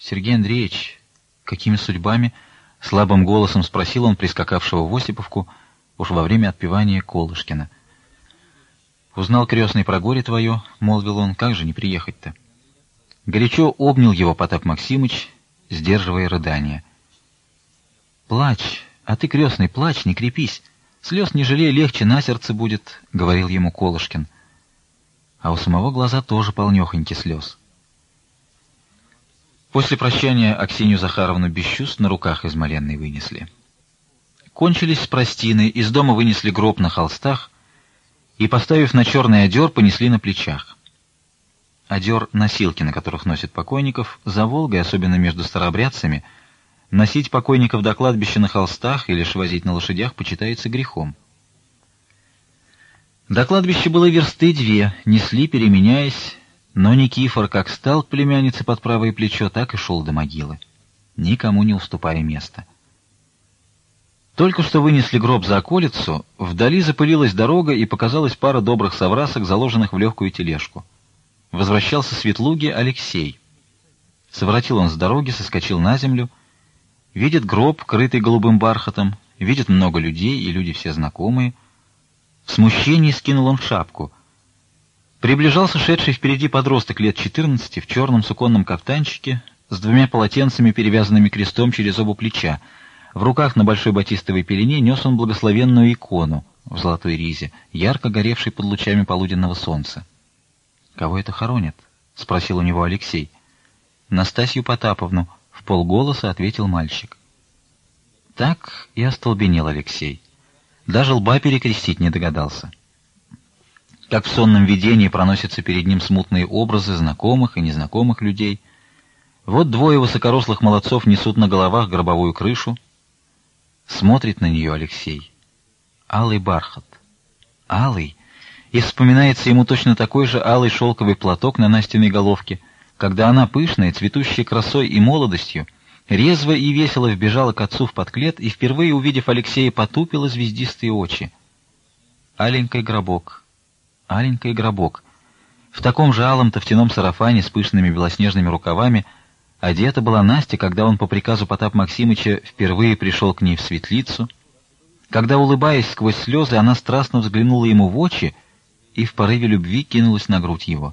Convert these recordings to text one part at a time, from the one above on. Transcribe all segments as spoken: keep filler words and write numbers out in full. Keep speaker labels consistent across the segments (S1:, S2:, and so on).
S1: Сергей Андреевич, какими судьбами? — слабым голосом спросил он прискакавшего в Осиповку уж во время отпевания Колышкина. «Узнал, крестный, про горе твое, — молвил он, — как же не приехать-то?» Горячо обнял его Потап Максимыч, сдерживая рыдания. «Плачь, а ты, крестный, плачь, не крепись. Слез не жалей, легче на сердце будет, — говорил ему Колышкин. А у самого глаза тоже полнехоньки слез. После прощания Аксинью Захаровну без чувств на руках из Маленной вынесли. Кончились простины, из дома вынесли гроб на холстах и, поставив на черный одер, понесли на плечах. Одер — носилки, на которых носят покойников. За Волгой, особенно между старообрядцами, носить покойников до кладбища на холстах или ж возить на лошадях почитается грехом. До кладбища было версты две, несли, переменяясь, но Никифор как стал к племяннице под правое плечо, так и шел до могилы, никому не уступая места. Только что вынесли гроб за околицу, вдали запылилась дорога и показалась пара добрых соврасок, заложенных в легкую тележку. Возвращался с Ветлуги Алексей. Своротил он с дороги, соскочил на землю, видит гроб, крытый голубым бархатом, видит много людей, и люди все знакомые. В смущении скинул он шапку. Приближался шедший впереди подросток лет четырнадцати в черном суконном кафтанчике с двумя полотенцами, перевязанными крестом через оба плеча. В руках на большой батистовой пелене нес он благословенную икону в золотой ризе, ярко горевшей под лучами полуденного солнца. «Кого это хоронят?» — спросил у него Алексей. «Настасью Потаповну», — в полголоса ответил мальчик. Так и остолбенел Алексей. Даже лба перекрестить не догадался. Как в сонном видении проносятся перед ним смутные образы знакомых и незнакомых людей. Вот двое высокорослых молодцов несут на головах гробовую крышу. Смотрит на нее Алексей. Алый бархат. Алый. И вспоминается ему точно такой же алый шелковый платок на Настиной головке, когда она, пышная, цветущая красой и молодостью, резво и весело вбежала к отцу в подклет и, впервые увидев Алексея, потупила звездистые очи. Аленький гробок. Аленький гробок. В таком же алом тофтяном сарафане с пышными белоснежными рукавами одета была Настя, когда он по приказу Потапа Максимыча впервые пришел к ней в светлицу, когда, улыбаясь сквозь слезы, она страстно взглянула ему в очи и в порыве любви кинулась на грудь его.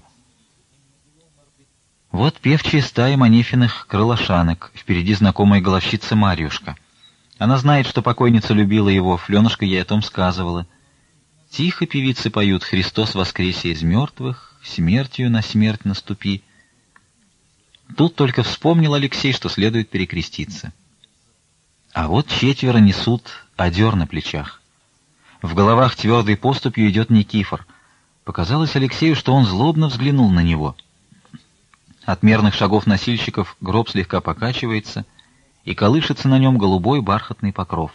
S1: Вот певчая стая Манефиных крылошанок, впереди знакомая головщица Марьюшка. Она знает, что покойница любила его, Фленушка ей о том сказывала. Тихо певицы поют: «Христос воскресе из мертвых, смертью на смерть наступи». Тут только вспомнил Алексей, что следует перекреститься. А вот четверо несут одер на плечах. В головах твердой поступью идет Никифор. Показалось Алексею, что он злобно взглянул на него. От мерных шагов носильщиков гроб слегка покачивается, и колышется на нем голубой бархатный покров.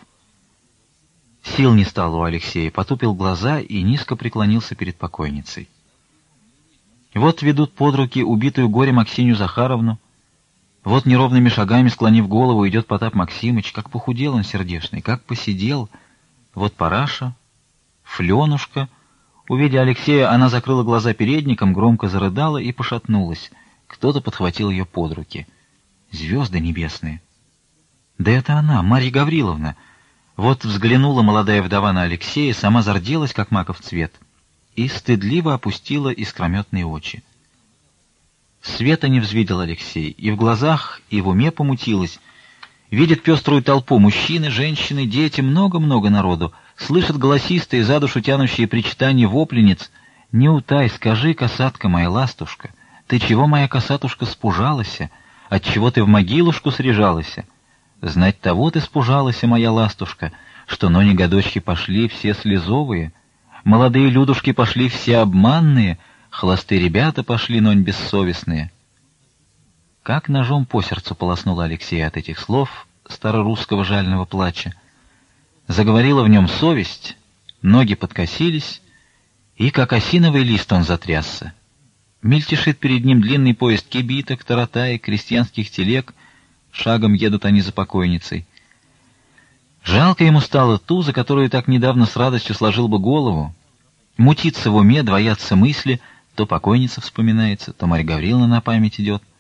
S1: Сил не стало у Алексея, потупил глаза и низко преклонился перед покойницей. Вот ведут под руки убитую горем Аксинью Захаровну, вот неровными шагами, склонив голову, идет Потап Максимыч. Как похудел он сердечный, как посидел. Вот Параша, Фленушка. Увидя Алексея, она закрыла глаза передником, громко зарыдала и пошатнулась. Кто-то подхватил ее под руки. Звезды небесные. Да это она, Марья Гавриловна. Вот взглянула молодая вдова на Алексея, сама зарделась, как маков цвет, и стыдливо опустила искрометные очи. Света не взвидел Алексей, и в глазах, и в уме помутилось. Видит пеструю толпу: мужчины, женщины, дети, много-много народу. Слышит голосистые, за душу тянущие причитания вопленниц: «Не утай, скажи, косатка моя ластушка, ты чего, моя косатушка, спужалася? Отчего ты в могилушку срежалася? Знать того ты спужалася, моя ластушка, что нони годочки пошли все слезовые, молодые людушки пошли все обманные, холостые ребята пошли, нонь бессовестные». Как ножом по сердцу полоснуло Алексея от этих слов старорусского жального плача. Заговорила в нем совесть, ноги подкосились, и как осиновый лист он затрясся. Мельтешит перед ним длинный поезд кибиток, таратаек, крестьянских телег. Шагом едут они за покойницей. Жалко ему стало ту, за которую так недавно с радостью сложил бы голову. Мутится в уме, двоятся мысли, то покойница вспоминается, то Марья Гавриловна на память идет.